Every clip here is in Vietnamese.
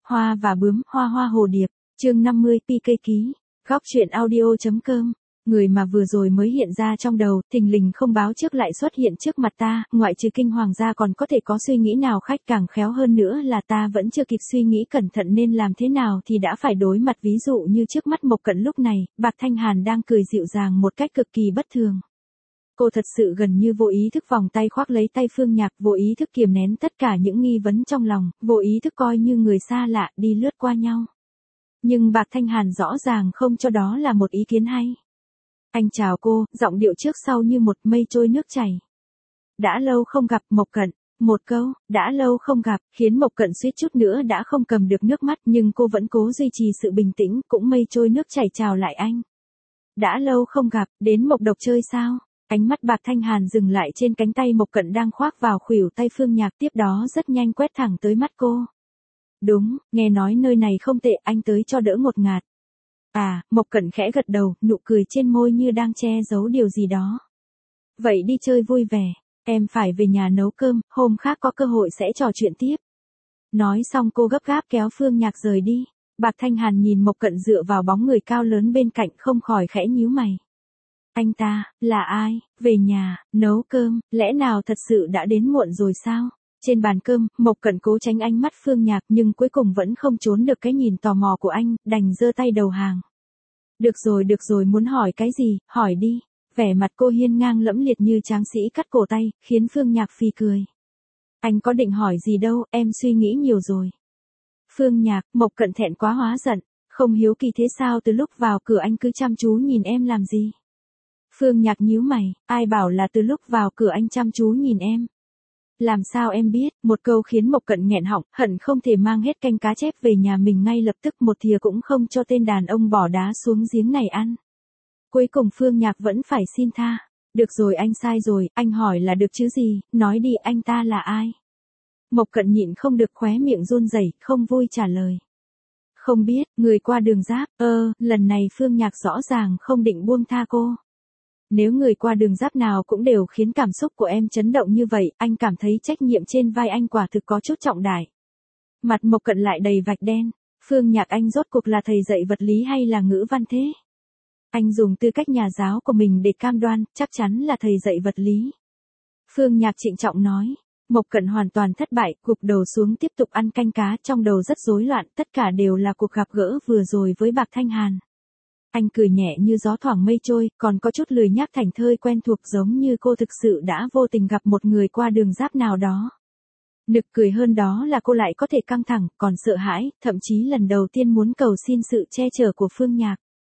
Hoa và bướm, hoa hoa hồ điệp, chương 50 PK ký, góc truyện audio.com. Người mà vừa rồi mới hiện ra trong đầu, thình lình không báo trước lại xuất hiện trước mặt ta, ngoại trừ kinh hoàng ra còn có thể có suy nghĩ nào khách càng khéo hơn nữa là ta vẫn chưa kịp suy nghĩ cẩn thận nên làm thế nào thì đã phải đối mặt, ví dụ như trước mắt Mộc Cận lúc này, Bạc Thanh Hàn đang cười dịu dàng một cách cực kỳ bất thường. Cô thật sự gần như vô ý thức vòng tay khoác lấy tay Phương Nhạc, vô ý thức kiềm nén tất cả những nghi vấn trong lòng, vô ý thức coi như người xa lạ đi lướt qua nhau. Nhưng Bạc Thanh Hàn rõ ràng không cho đó là một ý kiến hay. Anh chào cô, giọng điệu trước sau như một mây trôi nước chảy. Đã lâu không gặp Mộc Cận, một câu, đã lâu không gặp, khiến Mộc Cận suýt chút nữa đã không cầm được nước mắt nhưng cô vẫn cố duy trì sự bình tĩnh, cũng mây trôi nước chảy chào lại anh. Đã lâu không gặp, đến Mộc Độc chơi sao? Ánh mắt Bạc Thanh Hàn dừng lại trên cánh tay Mộc Cận đang khoác vào khuỷu tay Phương Nhạc, tiếp đó rất nhanh quét thẳng tới mắt cô. Đúng, nghe nói nơi này không tệ, anh tới cho đỡ ngột ngạt. À, Mộc Cận khẽ gật đầu, nụ cười trên môi như đang che giấu điều gì đó. Vậy đi chơi vui vẻ, em phải về nhà nấu cơm, hôm khác có cơ hội sẽ trò chuyện tiếp. Nói xong cô gấp gáp kéo Phương Nhạc rời đi. Bạc Thanh Hàn nhìn Mộc Cận dựa vào bóng người cao lớn bên cạnh không khỏi khẽ nhíu mày. Anh ta, là ai, về nhà, nấu cơm, lẽ nào thật sự đã đến muộn rồi sao? Trên bàn cơm, Mộc Cận cố tránh ánh mắt Phương Nhạc nhưng cuối cùng vẫn không trốn được cái nhìn tò mò của anh, đành giơ tay đầu hàng. Được rồi, muốn hỏi cái gì, hỏi đi. Vẻ mặt cô hiên ngang lẫm liệt như tráng sĩ cắt cổ tay, khiến Phương Nhạc phì cười. Anh có định hỏi gì đâu, em suy nghĩ nhiều rồi. Phương Nhạc, Mộc Cận thẹn quá hóa giận, không hiếu kỳ thế sao từ lúc vào cửa anh cứ chăm chú nhìn em làm gì? Phương Nhạc nhíu mày, ai bảo là từ lúc vào cửa anh chăm chú nhìn em? Làm sao em biết? Một câu khiến Mộc Cận nghẹn họng, hận không thể mang hết canh cá chép về nhà mình ngay lập tức, một thìa cũng không cho tên đàn ông bỏ đá xuống giếng này ăn. Cuối cùng Phương Nhạc vẫn phải xin tha. Được rồi, anh sai rồi, anh hỏi là được chứ gì, nói đi, anh ta là ai? Mộc Cận nhịn không được khóe miệng run rẩy, không vui trả lời. Không biết, người qua đường giáp, lần này Phương Nhạc rõ ràng không định buông tha cô. Nếu người qua đường giáp nào cũng đều khiến cảm xúc của em chấn động như vậy, anh cảm thấy trách nhiệm trên vai anh quả thực có chút trọng đại. Mặt Mộc Cận lại đầy vạch đen. Phương Nhạc, anh rốt cuộc là thầy dạy vật lý hay là ngữ văn thế? Anh dùng tư cách nhà giáo của mình để cam đoan, chắc chắn là thầy dạy vật lý. Phương Nhạc trịnh trọng nói. Mộc Cận hoàn toàn thất bại, gục đầu xuống tiếp tục ăn canh cá, trong đầu rất rối loạn, tất cả đều là cuộc gặp gỡ vừa rồi với Bạc Thanh Hàn. Anh cười nhẹ như gió thoảng mây trôi, còn có chút lười nhác thảnh thơi quen thuộc, giống như cô thực sự đã vô tình gặp một người qua đường giáp nào đó. Nực cười hơn đó là cô lại có thể căng thẳng, còn sợ hãi, thậm chí lần đầu tiên muốn cầu xin sự che chở của Phương Nhạc.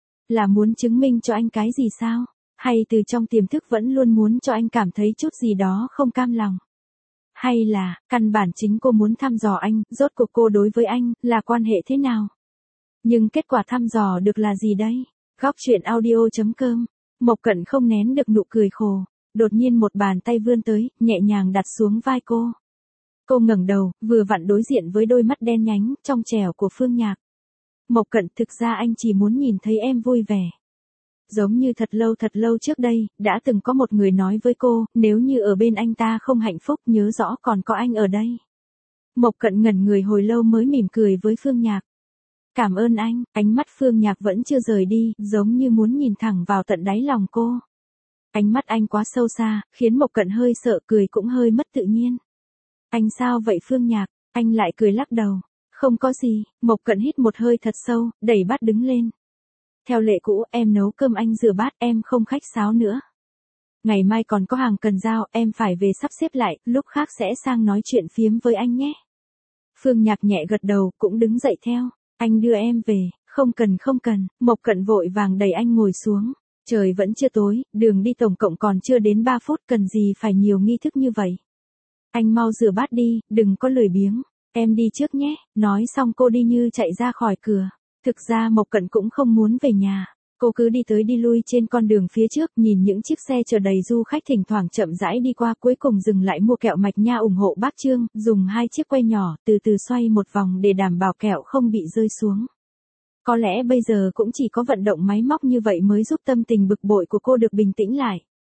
Là muốn chứng minh cho anh cái gì sao? Hay từ trong tiềm thức vẫn luôn muốn cho anh cảm thấy chút gì đó không cam lòng? Hay là, căn bản chính cô muốn thăm dò anh, rốt cuộc cô đối với anh, là quan hệ thế nào? Nhưng kết quả thăm dò được là gì đây? Góc truyện audio.com. Mộc Cận không nén được nụ cười khổ. Đột nhiên một bàn tay vươn tới, nhẹ nhàng đặt xuống vai cô. Cô ngẩng đầu, vừa vặn đối diện với đôi mắt đen nhánh, trong trẻo của Phương Nhạc. Mộc Cận, thực ra anh chỉ muốn nhìn thấy em vui vẻ. Giống như thật lâu trước đây, đã từng có một người nói với cô, nếu như ở bên anh ta không hạnh phúc, nhớ rõ còn có anh ở đây. Mộc Cận ngẩn người hồi lâu mới mỉm cười với Phương Nhạc. Cảm ơn anh, ánh mắt Phương Nhạc vẫn chưa rời đi, giống như muốn nhìn thẳng vào tận đáy lòng cô. Ánh mắt anh quá sâu xa, khiến Mộc Cận hơi sợ, cười cũng hơi mất tự nhiên. Anh sao vậy Phương Nhạc? Anh lại cười lắc đầu. Không có gì. Mộc Cận hít một hơi thật sâu, đẩy bát đứng lên. Theo lệ cũ, em nấu cơm anh rửa bát, em không khách sáo nữa. Ngày mai còn có hàng cần giao, em phải về sắp xếp lại, lúc khác sẽ sang nói chuyện phiếm với anh nhé. Phương Nhạc nhẹ gật đầu, cũng đứng dậy theo. Anh đưa em về, không cần, Mộc Cận vội vàng đẩy anh ngồi xuống. Trời vẫn chưa tối, đường đi tổng cộng còn chưa đến 3 phút, cần gì phải nhiều nghi thức như vậy. Anh mau rửa bát đi, đừng có lười biếng, em đi trước nhé. Nói xong cô đi như chạy ra khỏi cửa. Thực ra Mộc Cận cũng không muốn về nhà. Cô cứ đi tới đi lui trên con đường phía trước, nhìn những chiếc xe chở đầy du khách thỉnh thoảng chậm rãi đi qua, cuối cùng dừng lại mua kẹo mạch nha ủng hộ bác Trương, dùng 2 chiếc que nhỏ, từ từ xoay một vòng để đảm bảo kẹo không bị rơi xuống. Có lẽ bây giờ cũng chỉ có vận động máy móc như vậy mới giúp tâm tình bực bội của cô được bình tĩnh lại.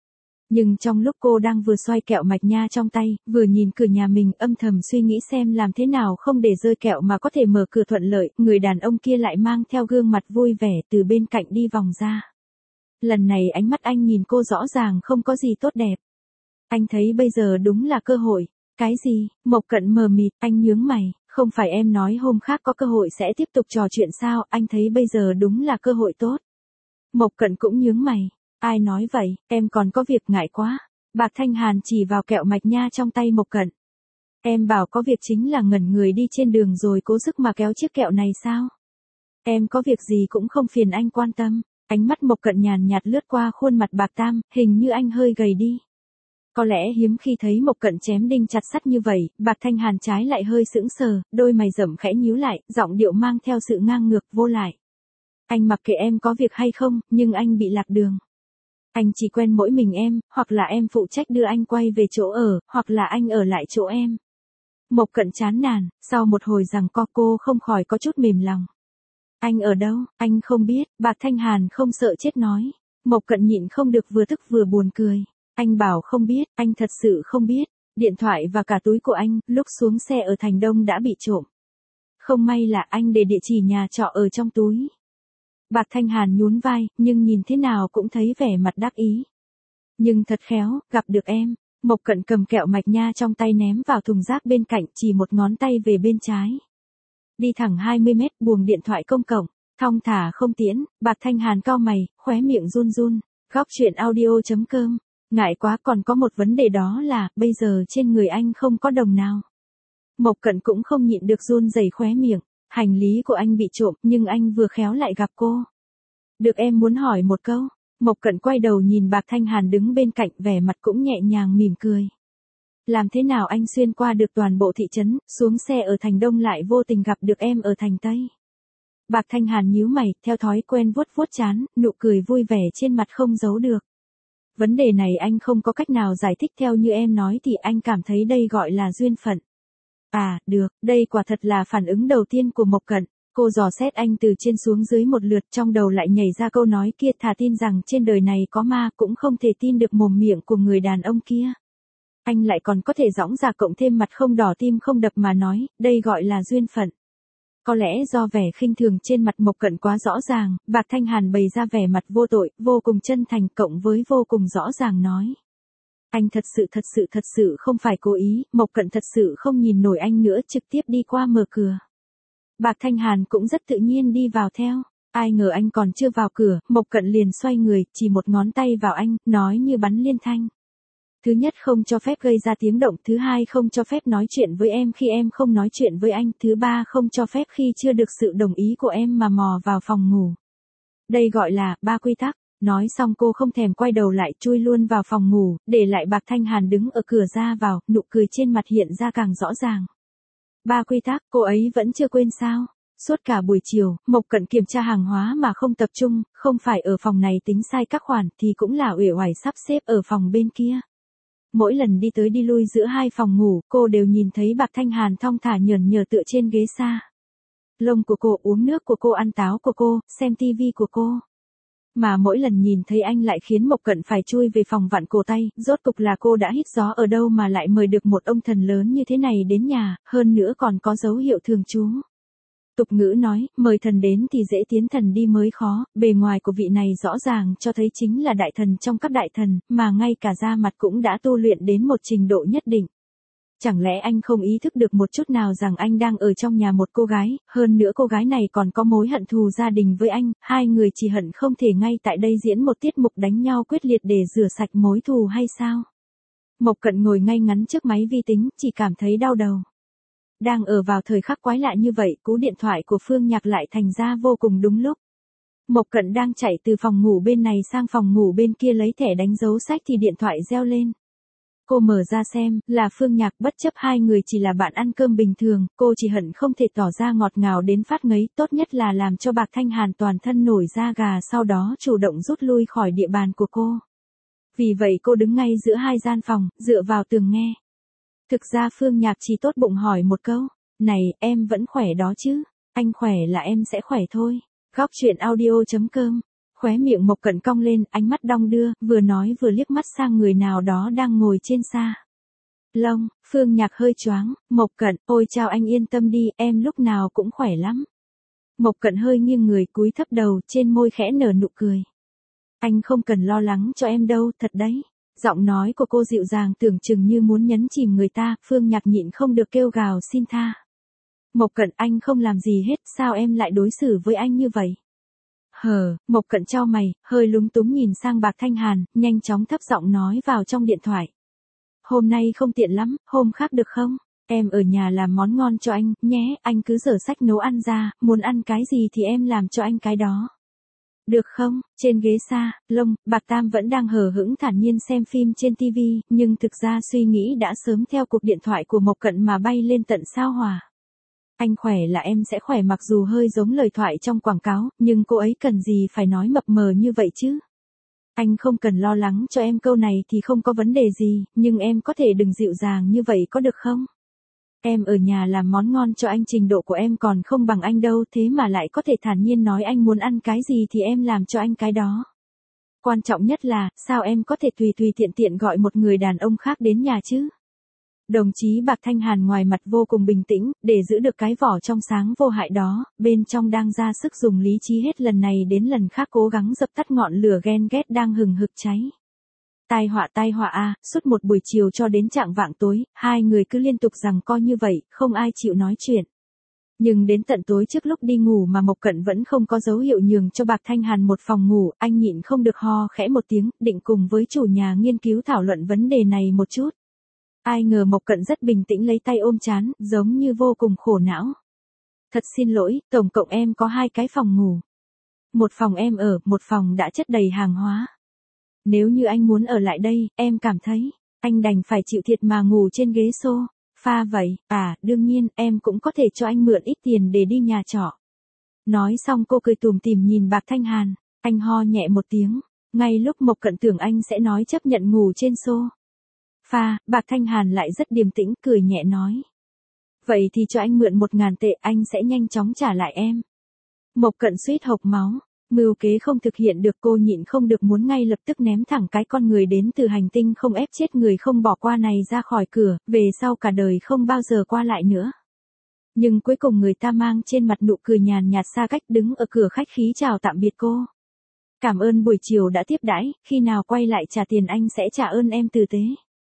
Nhưng trong lúc cô đang vừa xoay kẹo mạch nha trong tay, vừa nhìn cửa nhà mình âm thầm suy nghĩ xem làm thế nào không để rơi kẹo mà có thể mở cửa thuận lợi, người đàn ông kia lại mang theo gương mặt vui vẻ từ bên cạnh đi vòng ra. Lần này ánh mắt anh nhìn cô rõ ràng không có gì tốt đẹp. Anh thấy bây giờ đúng là cơ hội. Cái gì? Mộc Cận mờ mịt, anh nhướng mày, không phải em nói hôm khác có cơ hội sẽ tiếp tục trò chuyện sao, anh thấy bây giờ đúng là cơ hội tốt. Mộc Cận cũng nhướng mày, ai nói vậy, em còn có việc ngại quá. Bạc Thanh Hàn chỉ vào kẹo mạch nha trong tay Mộc Cận. Em bảo có việc chính là ngẩn người đi trên đường rồi cố sức mà kéo chiếc kẹo này sao? Em có việc gì cũng không phiền anh quan tâm. Ánh mắt Mộc Cận nhàn nhạt lướt qua khuôn mặt Bạc Tam, hình như anh hơi gầy đi. Có lẽ hiếm khi thấy Mộc Cận chém đinh chặt sắt như vậy, Bạc Thanh Hàn trái lại hơi sững sờ, đôi mày rậm khẽ nhíu lại, giọng điệu mang theo sự ngang ngược vô lại. Anh mặc kệ em có việc hay không, nhưng anh bị lạc đường. Anh chỉ quen mỗi mình em, hoặc là em phụ trách đưa anh quay về chỗ ở, hoặc là anh ở lại chỗ em. Mộc Cận chán nản, sau một hồi giằng co cô không khỏi có chút mềm lòng. Anh ở đâu, anh không biết, Bạc Thanh Hàn không sợ chết nói. Mộc Cận nhịn không được vừa tức vừa buồn cười. Anh bảo không biết, anh thật sự không biết. Điện thoại và cả túi của anh, lúc xuống xe ở Thành Đông đã bị trộm. Không may là anh để địa chỉ nhà trọ ở trong túi. Bạc Thanh Hàn nhún vai, nhưng nhìn thế nào cũng thấy vẻ mặt đắc ý. Nhưng thật khéo, gặp được em. Mộc Cận cầm kẹo mạch nha trong tay ném vào thùng rác bên cạnh, chỉ một ngón tay về bên trái. Đi thẳng 20 mét, buồng điện thoại công cộng, thong thả không tiễn, Bạc Thanh Hàn cau mày, khóe miệng run run. Góc truyện audio.com. Ngại quá, còn có một vấn đề đó là, bây giờ trên người anh không có đồng nào. Mộc Cận cũng không nhịn được run rẩy khóe miệng, hành lý của anh bị trộm, nhưng anh vừa khéo lại gặp cô. Được em muốn hỏi một câu. Mộc Cận quay đầu nhìn Bạc Thanh Hàn đứng bên cạnh, vẻ mặt cũng nhẹ nhàng mỉm cười. Làm thế nào anh xuyên qua được toàn bộ thị trấn, xuống xe ở Thành Đông lại vô tình gặp được em ở Thành Tây? Bạc Thanh Hàn nhíu mày, theo thói quen vuốt vuốt trán, nụ cười vui vẻ trên mặt không giấu được. Vấn đề này anh không có cách nào giải thích, theo như em nói thì anh cảm thấy đây gọi là duyên phận. À, được, đây quả thật là phản ứng đầu tiên của Mộc Cận. Cô dò xét anh từ trên xuống dưới một lượt, trong đầu lại nhảy ra câu nói kia, thà tin rằng trên đời này có ma cũng không thể tin được mồm miệng của người đàn ông kia. Anh lại còn có thể dõng dạc cộng thêm mặt không đỏ tim không đập mà nói, đây gọi là duyên phận. Có lẽ do vẻ khinh thường trên mặt Mộc Cận quá rõ ràng, Bạc Thanh Hàn bày ra vẻ mặt vô tội, vô cùng chân thành cộng với vô cùng rõ ràng nói. Anh thật sự không phải cố ý, Mộc Cận thật sự không nhìn nổi anh nữa, trực tiếp đi qua mở cửa. Bạc Thanh Hàn cũng rất tự nhiên đi vào theo. Ai ngờ anh còn chưa vào cửa, Mộc Cận liền xoay người, chỉ một ngón tay vào anh, nói như bắn liên thanh. Thứ nhất, không cho phép gây ra tiếng động. Thứ hai, không cho phép nói chuyện với em khi em không nói chuyện với anh. Thứ ba, không cho phép khi chưa được sự đồng ý của em mà mò vào phòng ngủ. Đây gọi là 3 quy tắc. Nói xong cô không thèm quay đầu lại, chui luôn vào phòng ngủ, để lại Bạc Thanh Hàn đứng ở cửa ra vào, nụ cười trên mặt hiện ra càng rõ ràng. 3 quy tắc, cô ấy vẫn chưa quên sao? Suốt cả buổi chiều, Mộc Cận kiểm tra hàng hóa mà không tập trung, không phải ở phòng này tính sai các khoản thì cũng là uể oải sắp xếp ở phòng bên kia. Mỗi lần đi tới đi lui giữa hai phòng ngủ, cô đều nhìn thấy Bạc Thanh Hàn thong thả nhởn nhờ tựa trên ghế xa. Lông của cô, uống nước của cô, ăn táo của cô, xem tivi của cô. Mà mỗi lần nhìn thấy anh lại khiến Mộc Cận phải chui về phòng vặn cổ tay, rốt cục là cô đã hít gió ở đâu mà lại mời được một ông thần lớn như thế này đến nhà, hơn nữa còn có dấu hiệu thường trú. Tục ngữ nói, mời thần đến thì dễ tiến thần đi mới khó, bề ngoài của vị này rõ ràng cho thấy chính là đại thần trong các đại thần, mà ngay cả da mặt cũng đã tu luyện đến một trình độ nhất định. Chẳng lẽ anh không ý thức được một chút nào rằng anh đang ở trong nhà một cô gái, hơn nữa cô gái này còn có mối hận thù gia đình với anh, hai người chỉ hận không thể ngay tại đây diễn một tiết mục đánh nhau quyết liệt để rửa sạch mối thù hay sao? Mộc Cận ngồi ngay ngắn trước máy vi tính, chỉ cảm thấy đau đầu. Đang ở vào thời khắc quái lạ như vậy, cú điện thoại của Phương Nhạc lại thành ra vô cùng đúng lúc. Mộc Cận đang chạy từ phòng ngủ bên này sang phòng ngủ bên kia lấy thẻ đánh dấu sách thì điện thoại reo lên. Cô mở ra xem, là Phương Nhạc. Bất chấp hai người chỉ là bạn ăn cơm bình thường, cô chỉ hận không thể tỏ ra ngọt ngào đến phát ngấy, tốt nhất là làm cho Bạc Thanh Hàn toàn thân nổi da gà, sau đó chủ động rút lui khỏi địa bàn của cô. Vì vậy cô đứng ngay giữa hai gian phòng, dựa vào tường nghe. Thực ra Phương Nhạc chỉ tốt bụng hỏi một câu, này, em vẫn khỏe đó chứ? Anh khỏe là em sẽ khỏe thôi. Góc truyện audio.com Khóe miệng Mộc Cận cong lên, ánh mắt đong đưa, vừa nói vừa liếc mắt sang người nào đó đang ngồi trên sa lông. Phương Nhạc hơi choáng, Mộc Cận, ôi chao anh yên tâm đi, em lúc nào cũng khỏe lắm. Mộc Cận hơi nghiêng người cúi thấp đầu, trên môi khẽ nở nụ cười. Anh không cần lo lắng cho em đâu, thật đấy. Giọng nói của cô dịu dàng tưởng chừng như muốn nhấn chìm người ta, Phương Nhạc nhịn không được kêu gào xin tha. Mộc Cận, anh không làm gì hết, sao em lại đối xử với anh như vậy? Mộc Cận chau mày, hơi lúng túng nhìn sang Bạc Thanh Hàn, nhanh chóng thấp giọng nói vào trong điện thoại. Hôm nay không tiện lắm, hôm khác được không? Em ở nhà làm món ngon cho anh, nhé, anh cứ dở sách nấu ăn ra, muốn ăn cái gì thì em làm cho anh cái đó. Được không? Trên ghế sa lông, Bạc Tam vẫn đang hờ hững thản nhiên xem phim trên TV, nhưng thực ra suy nghĩ đã sớm theo cuộc điện thoại của Mộc Cận mà bay lên tận sao Hỏa. Anh khỏe là em sẽ khỏe, mặc dù hơi giống lời thoại trong quảng cáo, nhưng cô ấy cần gì phải nói mập mờ như vậy chứ? Anh không cần lo lắng cho em, câu này thì không có vấn đề gì, nhưng em có thể đừng dịu dàng như vậy có được không? Em ở nhà làm món ngon cho anh, trình độ của em còn không bằng anh đâu, thế mà lại có thể thản nhiên nói anh muốn ăn cái gì thì em làm cho anh cái đó. Quan trọng nhất là, sao em có thể tùy tùy tiện tiện gọi một người đàn ông khác đến nhà chứ? Đồng chí Bạc Thanh Hàn ngoài mặt vô cùng bình tĩnh, để giữ được cái vỏ trong sáng vô hại đó, bên trong đang ra sức dùng lý trí hết lần này đến lần khác cố gắng dập tắt ngọn lửa ghen ghét đang hừng hực cháy. Tai họa a, suốt một buổi chiều cho đến chạng vạng tối, hai người cứ liên tục giằng co như vậy, không ai chịu nói chuyện. Nhưng đến tận tối trước lúc đi ngủ mà Mộc Cận vẫn không có dấu hiệu nhường cho Bạc Thanh Hàn một phòng ngủ, anh nhịn không được ho khẽ một tiếng, định cùng với chủ nhà nghiên cứu thảo luận vấn đề này một chút. Ai ngờ Mộc Cận rất bình tĩnh lấy tay ôm trán, giống như vô cùng khổ não. Thật xin lỗi, tổng cộng em có 2 cái phòng ngủ. Một phòng em ở, một phòng đã chất đầy hàng hóa. Nếu như anh muốn ở lại đây, em cảm thấy, anh đành phải chịu thiệt mà ngủ trên ghế sofa vậy. Đương nhiên, em cũng có thể cho anh mượn ít tiền để đi nhà trọ. Nói xong cô cười tủm tỉm nhìn Bạc Thanh Hàn, anh ho nhẹ một tiếng, ngay lúc Mộc Cận tưởng anh sẽ nói chấp nhận ngủ trên sofa, Bạc Thanh Hàn lại rất điềm tĩnh, cười nhẹ nói. Vậy thì cho anh mượn 1.000 tệ, anh sẽ nhanh chóng trả lại em. Mộc Cận suýt hộc máu. Mưu kế không thực hiện được, cô nhịn không được muốn ngay lập tức ném thẳng cái con người đến từ hành tinh không ép chết người không bỏ qua này ra khỏi cửa, về sau cả đời không bao giờ qua lại nữa. Nhưng cuối cùng người ta mang trên mặt nụ cười nhàn nhạt xa cách đứng ở cửa khách khí chào tạm biệt cô. Cảm ơn buổi chiều đã tiếp đãi, khi nào quay lại trả tiền anh sẽ trả ơn em tử tế.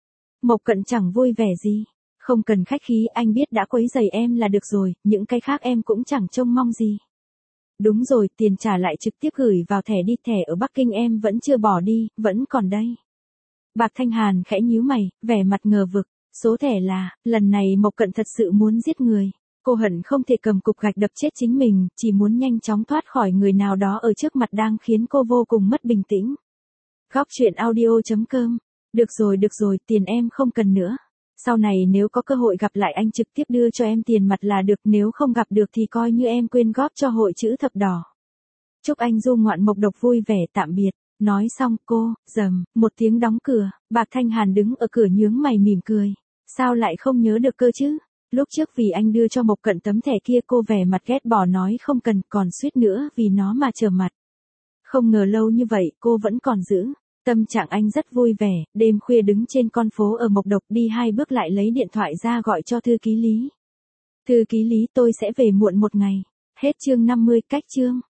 Mộc Cận chẳng vui vẻ gì. Không cần khách khí, anh biết đã quấy rầy em là được rồi, những cái khác em cũng chẳng trông mong gì. Đúng rồi, tiền trả lại trực tiếp gửi vào thẻ đi, thẻ ở Bắc Kinh em vẫn chưa bỏ đi, vẫn còn đây. Bạc Thanh Hàn khẽ nhíu mày, vẻ mặt ngờ vực, số thẻ là, lần này Mộc Cận thật sự muốn giết người. Cô hận không thể cầm cục gạch đập chết chính mình, chỉ muốn nhanh chóng thoát khỏi người nào đó ở trước mặt đang khiến cô vô cùng mất bình tĩnh. Góc truyện audio.com. Được rồi, tiền em không cần nữa. Sau này nếu có cơ hội gặp lại anh trực tiếp đưa cho em tiền mặt là được, nếu không gặp được thì coi như em quyên góp cho hội chữ thập đỏ. Chúc anh du ngoạn mộc độc vui vẻ, tạm biệt. Nói xong cô, rầm, một tiếng đóng cửa, Bạc Thanh Hàn đứng ở cửa nhướng mày mỉm cười. Sao lại không nhớ được cơ chứ? Lúc trước vì anh đưa cho Mộc Cận tấm thẻ kia cô vẻ mặt ghét bỏ nói không cần, còn suýt nữa vì nó mà trở mặt. Không ngờ lâu như vậy cô vẫn còn giữ. Tâm trạng anh rất vui vẻ, đêm khuya đứng trên con phố ở Mộc Độc đi 2 bước lại lấy điện thoại ra gọi cho thư ký Lý. Thư ký Lý, tôi sẽ về muộn 1 ngày. Hết chương 50, cách chương.